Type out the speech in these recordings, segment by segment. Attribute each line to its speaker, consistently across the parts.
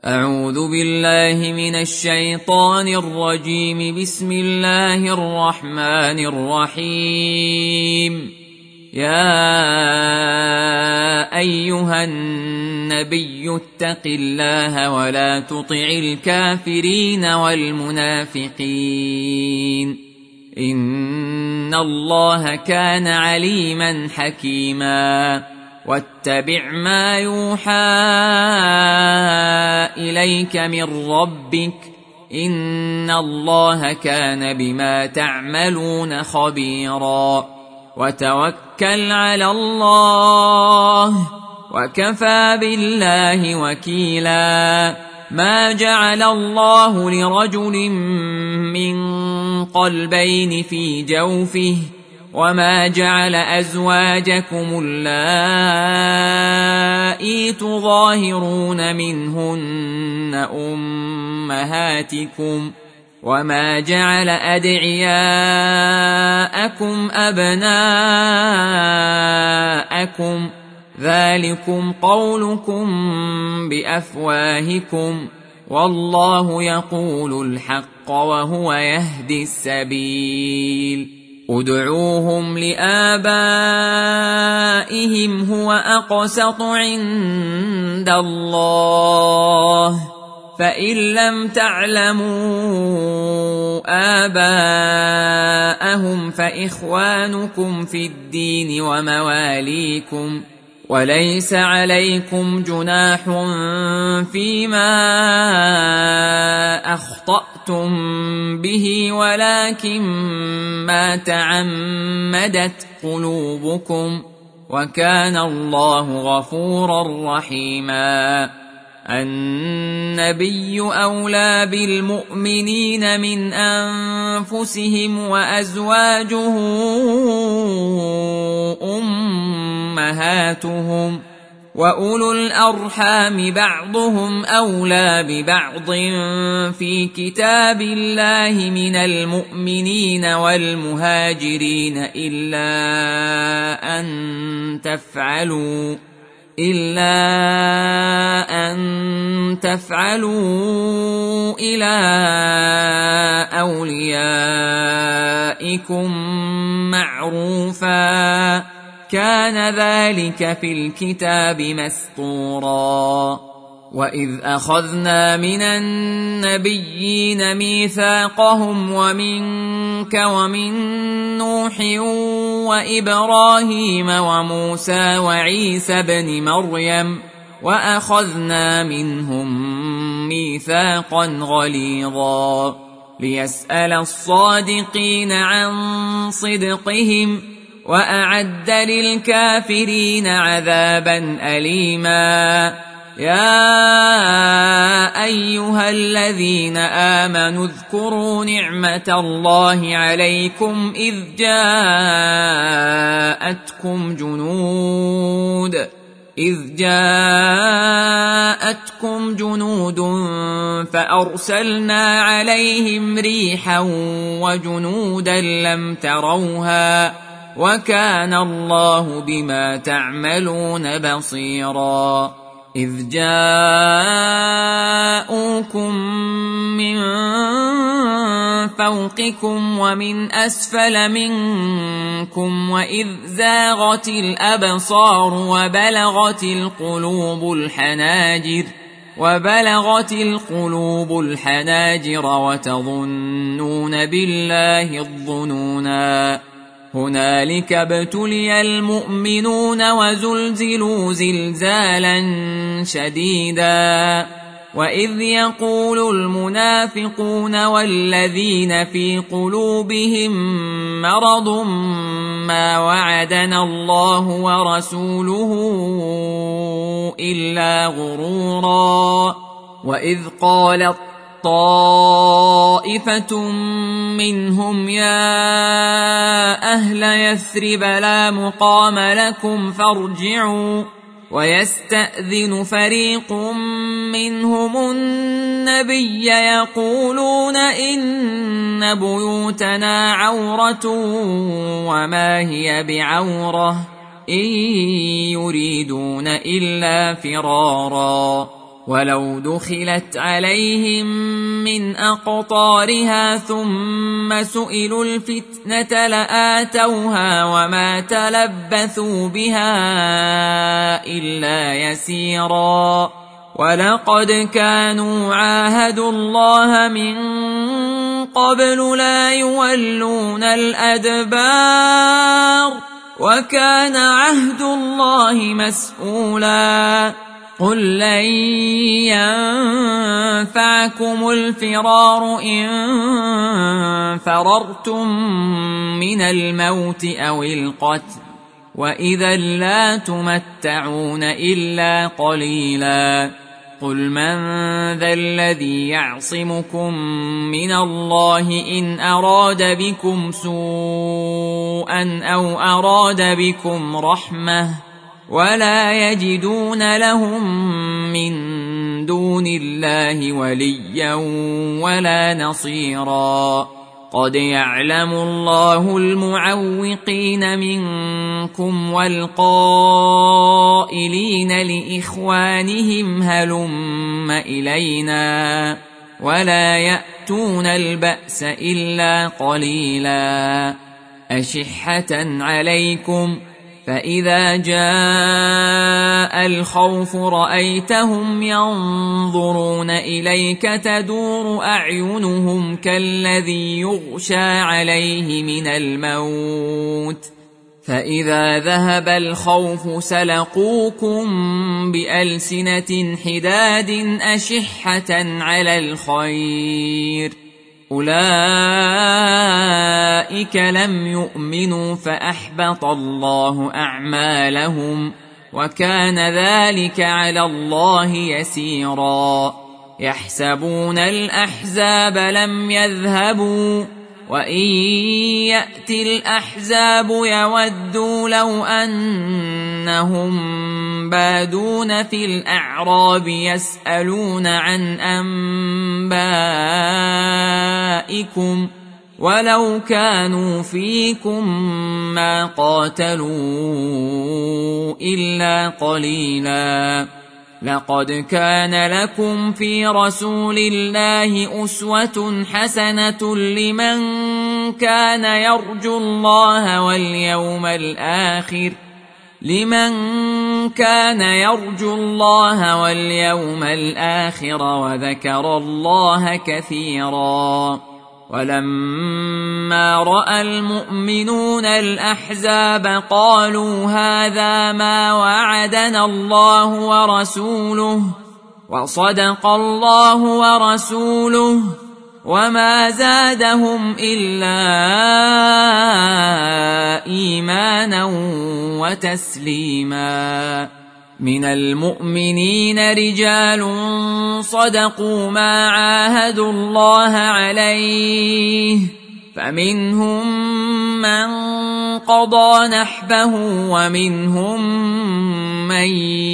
Speaker 1: أعوذ بالله من الشيطان الرجيم. بسم الله الرحمن الرحيم. يا أيها النبي اتق الله ولا تطع الكافرين والمنافقين، إن الله كان عليما حكيما. واتبع ما يوحى إليك من ربك، إن الله كان بما تعملون خبيرا. وتوكل على الله وكفى بالله وكيلا. ما جعل الله لرجل من قلبين في جوفه، وما جعل أزواجكم اللائي تظاهرون منهن أمهاتكم، وما جعل أدعياءكم أبناءكم، ذلكم قولكم بأفواهكم، والله يقول الحق وهو يهدي السبيل. ادعوهم لآبائهم هو أقسط عند الله، فإن لم تعلموا آباءهم فإخوانكم في الدين ومواليكم، وليس عليكم جناح فيما أخطأتم به، ولكن ما تعمدت قلوبكم، وكان الله غفورا رحيما. النبي أولى بالمؤمنين من أنفسهم، وأزواجه أمهاتهم، وأولو الأرحام بعضهم أولى ببعض في كتاب الله من المؤمنين والمهاجرين إلا أن تفعلوا إلى أوليائكم معروفا، كان ذلك في الكتاب مسطورا. وإذ أخذنا من النبيين ميثاقهم ومنك ومن نوح وإبراهيم وموسى وعيسى بن مريم، وأخذنا منهم ميثاقا غليظا، ليسأل الصادقين عن صدقهم، وأعد للكافرين عذابا أليما. يا أيها الذين آمنوا اذكروا نعمة الله عليكم إذ جاءتكم جنود فأرسلنا عليهم ريحا وجنودا لم تروها، وكان الله بما تعملون بصيرا. إذ جاءوكم من فوقكم ومن أسفل منكم، وإذ زاغت الأبصار وبلغت القلوب الحناجر وتظنون بالله الظنونا. هنالك ابتلي المؤمنون وزلزلوا زلزالا شديدا. وإذ يقول المنافقون والذين في قلوبهم مرض ما وعدنا الله ورسوله إلا غرورا. وإذ قالت طائفة منهم يا أهل يثرب لا مقام لكم فارجعوا، ويستأذن فريق منهم النبي يقولون إن بيوتنا عورة وما هي بعورة إن يريدون إلا فرارا ولو دخلت عليهم من أقطارها ثم سئلوا الفتنة لآتوها وما تلبثوا بها إلا يسيرا ولقد كانوا عاهدوا الله من قبل لا يولون الأدبار وكان عهد الله مسؤولا قل لن ينفعكم الفرار إن فررتم من الموت أو القتل وإذا لا تمتعون إلا قليلا قل من ذا الذي يعصمكم من الله إن أراد بكم سوءا أو أراد بكم رحمة ولا يجدون لهم من دون الله وليا ولا نصيرا قد يعلم الله المعوقين منكم والقائلين لإخوانهم هلم إلينا ولا يأتون البأس إلا قليلا أشحة عليكم فإذا جاء الخوف رأيتهم ينظرون إليك تدور أعينهم كالذي يغشى عليه من الموت فإذا ذهب الخوف سلقوكم بألسنة حداد أشحة على الخير أولئك لم يؤمنوا فأحبط الله أعمالهم وكان ذلك على الله يسيرا يحسبون الأحزاب لم يذهبوا وإن يأتي الأحزاب يودوا لو أنهم بادون في الأعراب يسألون عن أنبائكم ولو كانوا فيكم ما قاتلوا إلا قليلا لقد كان لكم في رسول الله أسوة حسنة لمن كان يرجو الله واليوم الآخر وذكر الله كثيرا ولما رأى المؤمنون الأحزاب قالوا هذا ما وعدنا الله ورسوله وصدق الله ورسوله وما زادهم إلا إيمانا وتسليما من المؤمنين رجال صدقوا ما عاهدوا الله عليه فمنهم من قضى نحبه ومنهم من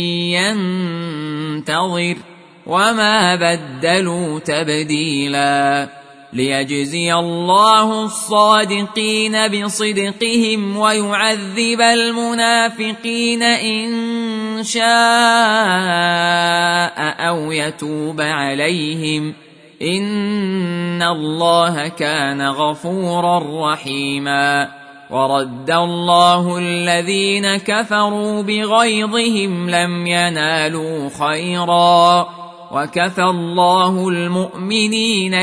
Speaker 1: ينتظر وما بدلوا تبديلا ليجزي الله الصادقين بصدقهم ويعذب المنافقين إن شاء أو يتوب عليهم إن الله كان غفورا رحيما ورد الله الذين كفروا بغيظهم لم ينالوا خيرا وكفى الله المؤمنين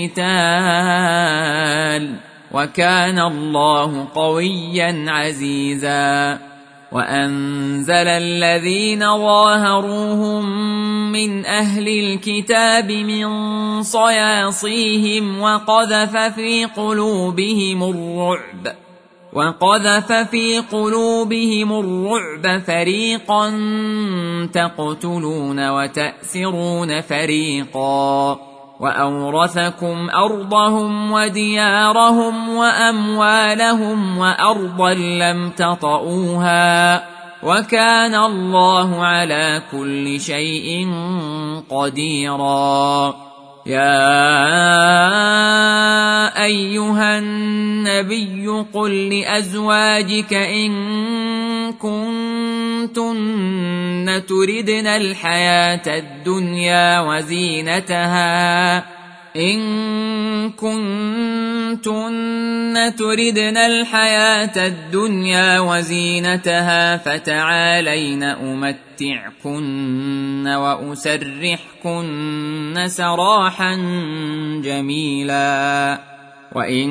Speaker 1: القتال وكان الله قويا عزيزا وأنزل الذين ظاهروهم من أهل الكتاب من صياصيهم وقذف في قلوبهم الرعب فريقا تقتلون وتأسرون فريقا وأورثكم أرضهم وديارهم وأموالهم وأرضا لم تطئوها وكان الله على كل شيء قديرا يا أيها النبي قل لأزواجك إن كنتن تردن الحياة الدنيا وزينتها إن كنتن تردن الحياة الدنيا وزينتها فتعالين أمتعكن وأسرحكن سراحا جميلا وإن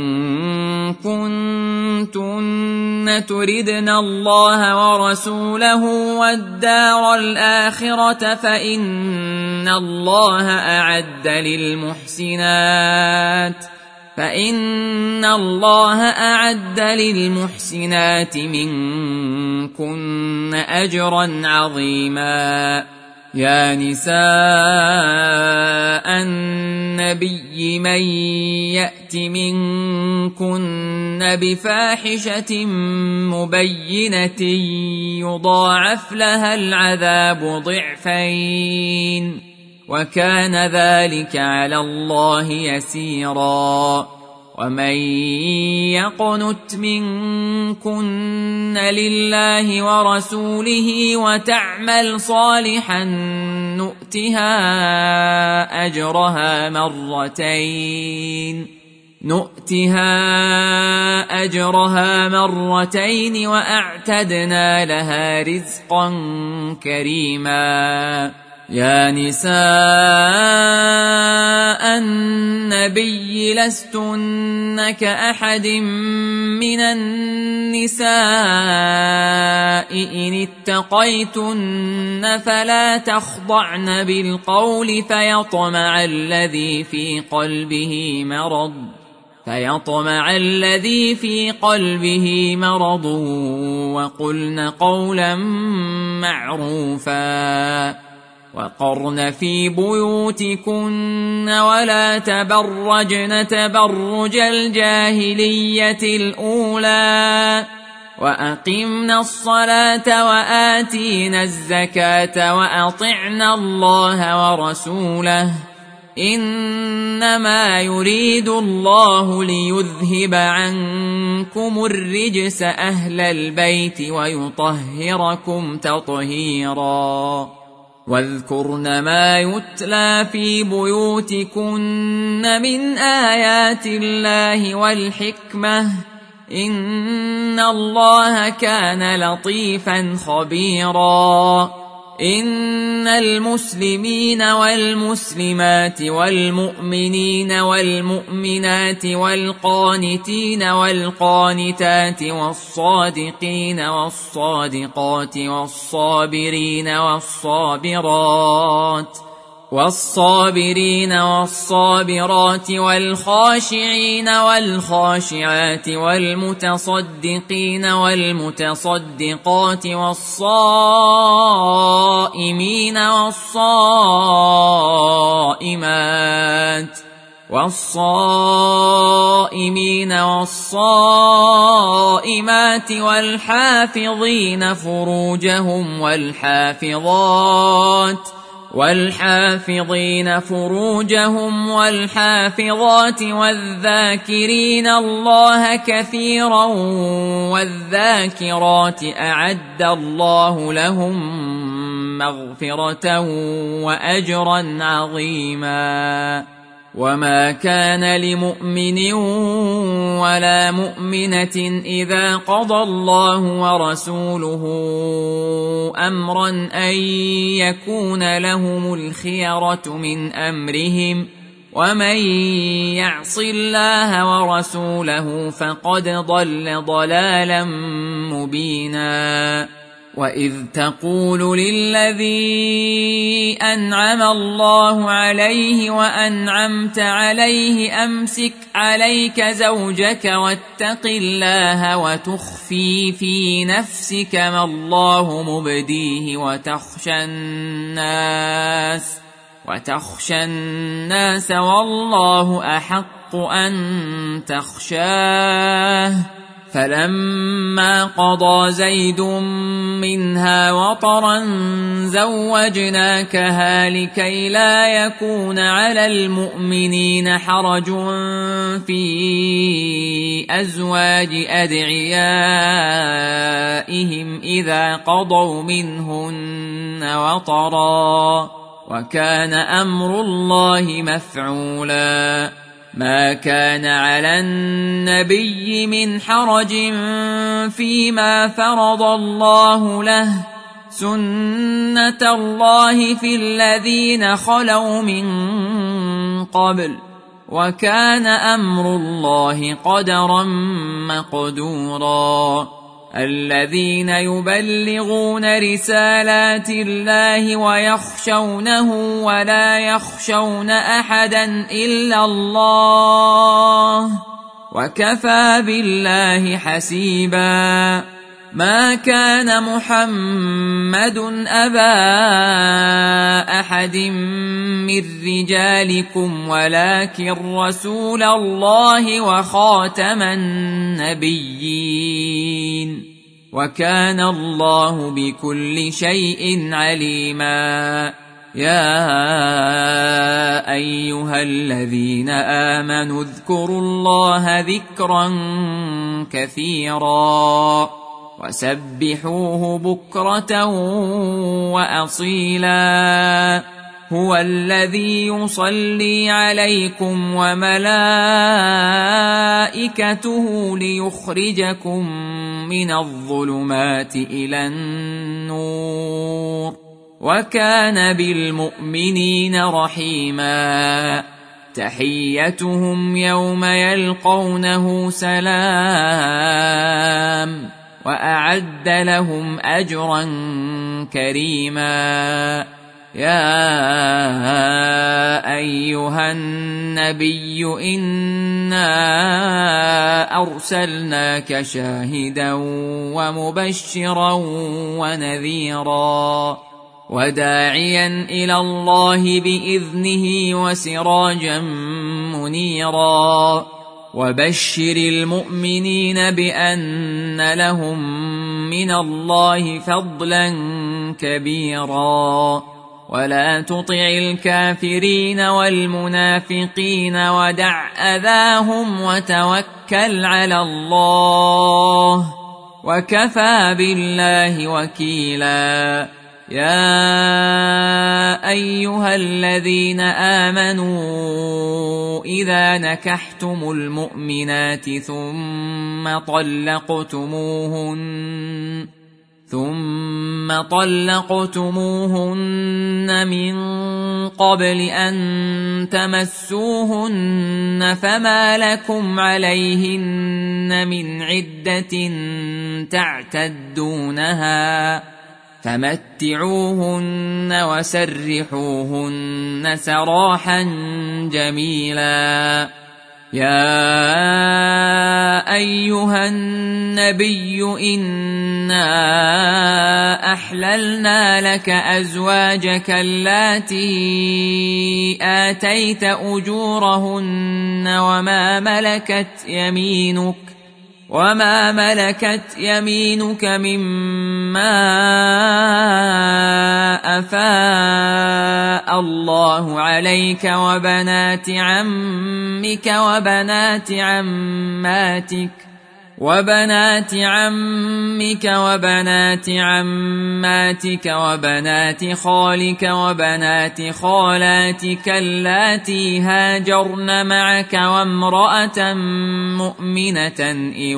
Speaker 1: كنتن تردن الله ورسوله والدار الآخرة فإن الله أعد للمحسنات منكن أجرا عظيما يا نساء النبي من يأت منكن بفاحشة مبينة يضاعف لها العذاب ضعفين وكان ذلك على الله يسيرا ومن يقنت منكن لله ورسوله وتعمل صالحا نؤتها أجرها مرتين وأعتدنا لها رزقا كريما يا نساء النبي لستن كأحد من النساء إن اتقيتن فلا تخضعن بالقول فيطمع الذي في قلبه مرض وقلن قولا معروفا وقرن في بيوتكن ولا تبرجن تبرج الجاهلية الأولى وأقمنا الصلاة وآتينا الزكاة وأطعنا الله ورسوله إنما يريد الله ليذهب عنكم الرجس أهل البيت ويطهركم تطهيرا واذكرن ما يتلى في بيوتكن من آيات الله والحكمة إن الله كان لطيفا خبيرا إن المسلمين والمسلمات والمؤمنين والمؤمنات والقانتين والقانتات والصادقين والصادقات والصابرين والصابرات والخاشعين والخاشعات والمتصدقين والمتصدقات والصائمين والصائمات والحافظين فروجهم والحافظات والذاكرين الله كثيرا والذاكرات أعد الله لهم مغفرة وأجرا عظيما وما كان لمؤمن ولا مؤمنة إذا قضى الله ورسوله أمرا أن يكون لهم الخيرة من أمرهم ومن يعص الله ورسوله فقد ضل ضلالا مبينا وإذ تقول للذي أنعم الله عليه وأنعمت عليه أمسك عليك زوجك واتق الله وتخفي في نفسك ما الله مبديه وتخشى الناس والله أحق أن تخشاه فلما قضى زيد منها وطرا زوجناكها لكي لا يكون على المؤمنين حرج في أزواج أدعيائهم إذا قضوا منهن وطرا وكان أمر الله مفعولا ما كان على النبي من حرج فيما فرض الله له سنة الله في الذين خلوا من قبل وكان أمر الله قدرا مقدورا الذين يبلغون رسالات الله ويخشونه ولا يخشون أحدا إلا الله وكفى بالله حسيبا ما كان محمد أبا أحد من رجالكم ولكن رسول الله وخاتم النبيين وكان الله بكل شيء عليما يا أيها الذين آمنوا اذكروا الله ذكرا كثيرا وسبحوه بكرة وأصيلا هو الذي يصلي عليكم وملائكته ليخرجكم من الظلمات إلى النور وكان بالمؤمنين رحيما تحيتهم يوم يلقونه سلام وأعد لهم أجرا كريما يا أيها النبي إنا أرسلناك شاهدا ومبشرا ونذيرا وداعيا إلى الله بإذنه وسراجا منيرا وبشر المؤمنين بأن لهم من الله فضلا كبيرا ولا تطع الكافرين والمنافقين ودع أذاهم وتوكل على الله وكفى بالله وكيلا يا أيها الذين آمنوا إذا نكحتم المؤمنات ثم طلقتموهن من قبل أن تمسوهن فما لكم عليهن من عدة تعتدونها فمتعوهن وسرحوهن سراحا جميلا يا أيها النبي إنا أحللنا لك أزواجك اللاتي آتيت أجورهن وما ملكت يمينك مما أفاء الله عليك وبنات عمك وبنات عماتك وبنات خالك وبنات خالاتك اللاتي هاجرن معك وامرأة مؤمنة إن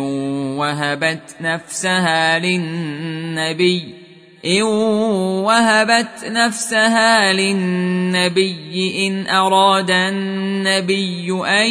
Speaker 1: وهبت نفسها للنبي إن أراد النبي أن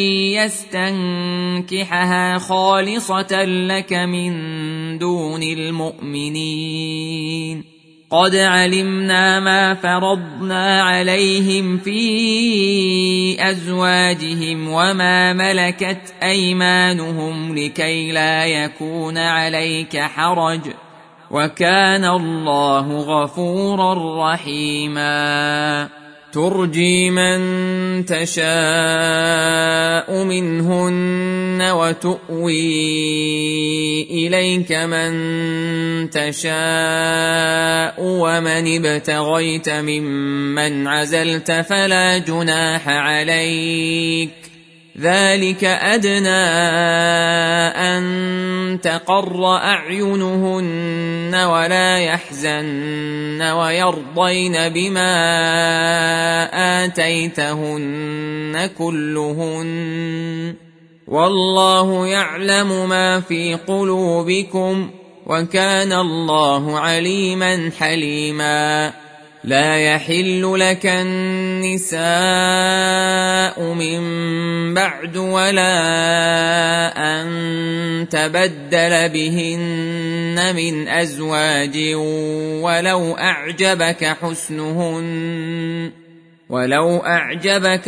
Speaker 1: يستنكحها خالصة لك من دون المؤمنين قد علمنا ما فرضنا عليهم في أزواجهم وما ملكت أيمانهم لكي لا يكون عليك حرج وكان الله غفورا رحيما ترجي من تشاء منهن وتؤوي إليك من تشاء ومن ابتغيت ممن عزلت فلا جناح عليك ذلك أدنى أن تقر أعينهن ولا يحزن ويرضين بما آتيتهن كلهن والله يعلم ما في قلوبكم وكان الله عليما حليما لا يحل لك النساء من بعد ولا أن تبدل بهن من أزواج ولو أعجبك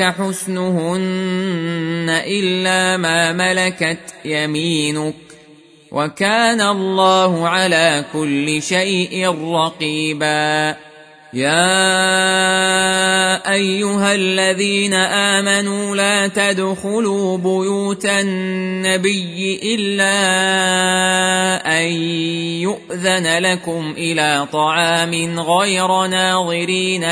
Speaker 1: حسنهن إلا ما ملكت يمينك وكان الله على كل شيء رقيبا يا أيها الذين آمنوا لا تدخلوا بيوت النبي إلا أن يؤذن لكم إلى طعام غير ناظرين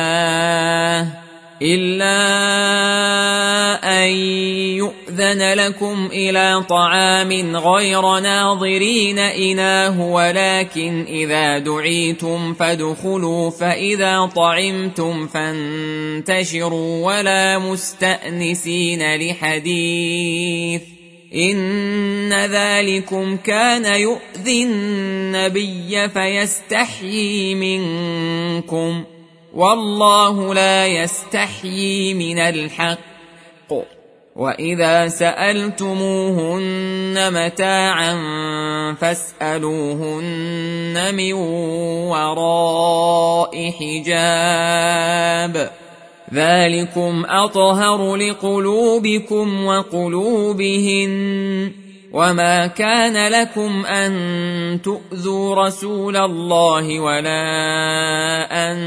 Speaker 1: إناه ولكن إذا دعيتم فادخلوا فإذا طعمتم فانتشروا ولا مستأنسين لحديث إن ذلكم كان يؤذي النبي فيستحيي منكم والله لا يستحيي من الحق وإذا سألتموهن متاعا فاسألوهن من وراء حجاب ذلكم أطهر لقلوبكم وقلوبهن وما كان لكم أن تؤذوا رسول الله ولا أن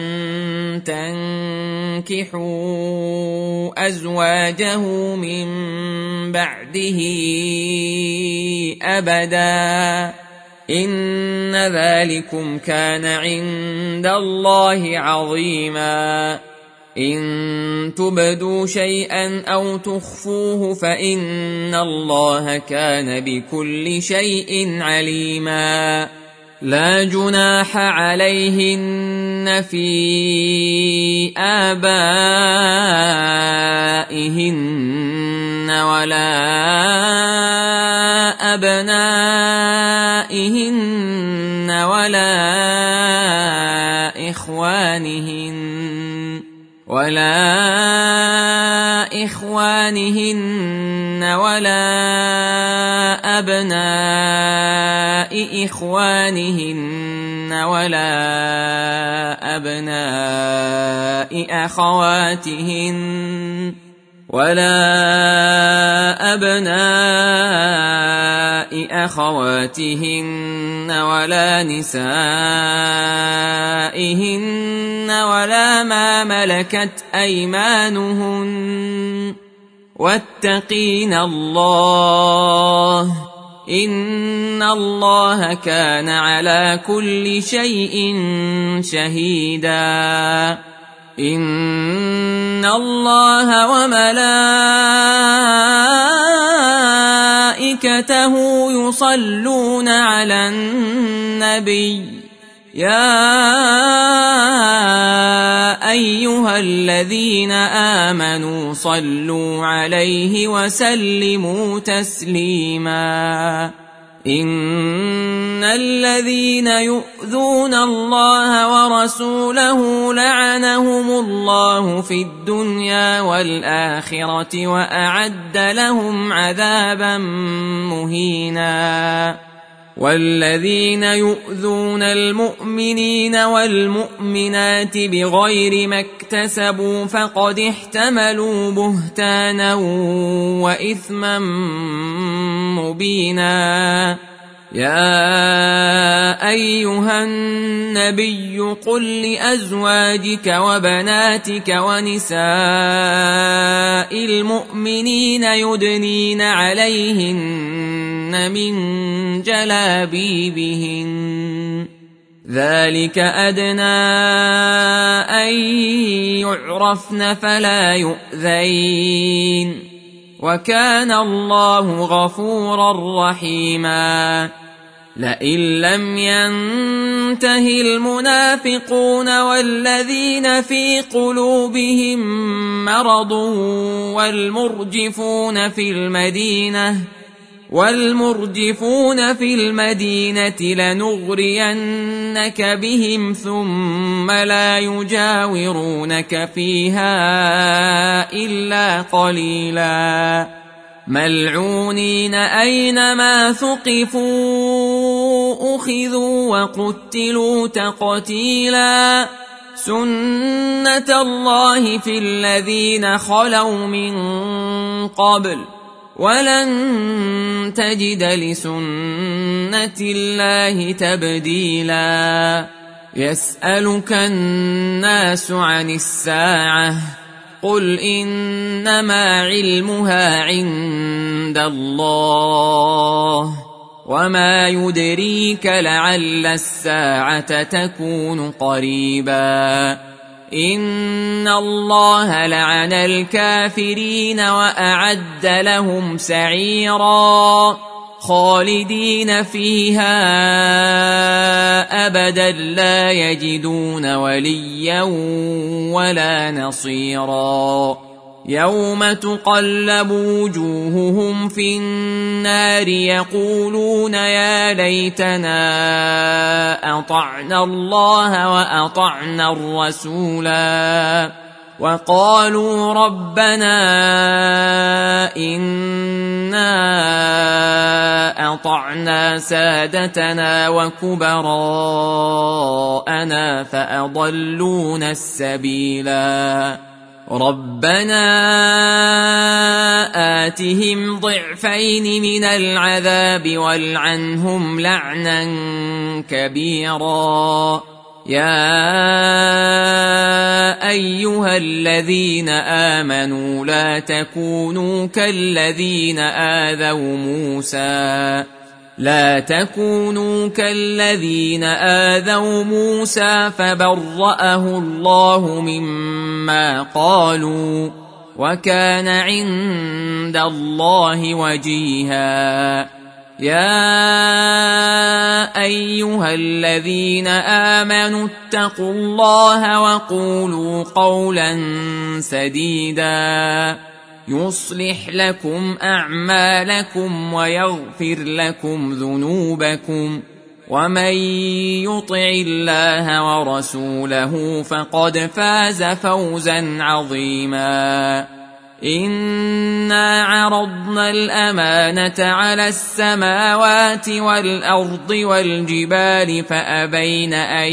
Speaker 1: تنكحوا أزواجه من بعده أبدا إن ذلكم كان عند الله عظيما إن تبدوا شيئا أو تخفوه فإن الله كان بكل شيء عليما لا جناح عليهن في آبائهن ولا أبنائهن ولا إخوانهن ولا أبناء إخوانهن ولا أبناء أخواتهن ولا نسائهن ولا ما ملكت أيمانهن واتقين الله إن الله كان على كل شيء شهيدا إن الله وملائكته يصلون على النبي يا أيها الذين آمنوا صلوا عليه وسلموا تسليما إن الذين يؤذون الله ورسوله لعنهم الله في الدنيا والآخرة وأعد لهم عذابا مهينا والذين يؤذون المؤمنين والمؤمنات بغير ما اكتسبوا فقد احتملوا بهتانا وإثما مبينا يا أيها النبي قل لأزواجك وبناتك ونساء المؤمنين يدنين عليهن من جلابيبهن ذلك أدنى أن يعرفن فلا يؤذين وكان الله غفورا رحيما لئن لم ينته المنافقون والذين في قلوبهم مرض والمرجفون في المدينة لنغرينك بهم ثم لا يجاورونك فيها إلا قليلا ملعونين أينما ثقفوا أخذوا وقتلوا تقتيلا سنة الله في الذين خلوا من قبل ولن تجد لسنة الله تبديلا يسألك الناس عن الساعة قل إنما علمها عند الله وما يدريك لعل الساعة تكون قريبا إن الله لعن الكافرين وأعد لهم سعيرا خالدين فيها أبدا لا يجدون وليا ولا نصيرا يوم تقلب وجوههم في النار يقولون يا ليتنا أطعنا الله وأطعنا الرسولا وقالوا ربنا إنا أطعنا سادتنا وكبراءنا فأضلونا السبيلا ربنا آتهم ضعفين من العذاب والعنهم لعنا كبيرا يا أيها الذين آمنوا لا تكونوا كالذين آذوا موسى فبرأه الله مما قالوا وكان عند الله وجيها يا أيها الذين آمنوا اتقوا الله وقولوا قولا سديدا يصلح لكم أعمالكم ويغفر لكم ذنوبكم ومن يطع الله ورسوله فقد فاز فوزا عظيما إنا عرضنا الأمانة على السماوات والأرض والجبال فأبين أن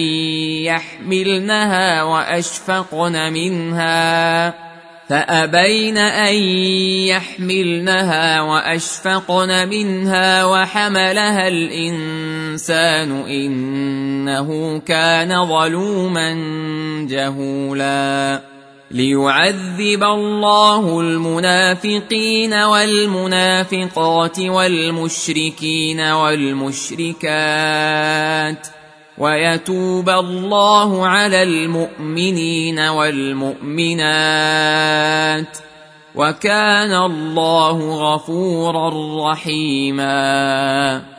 Speaker 1: يحملنها وأشفقن منها وحملها الإنسان إنه كان ظلوما جهولا ليعذب الله المنافقين والمنافقات والمشركين والمشركات ويتوب الله على المؤمنين والمؤمنات وكان الله غفورا رحيما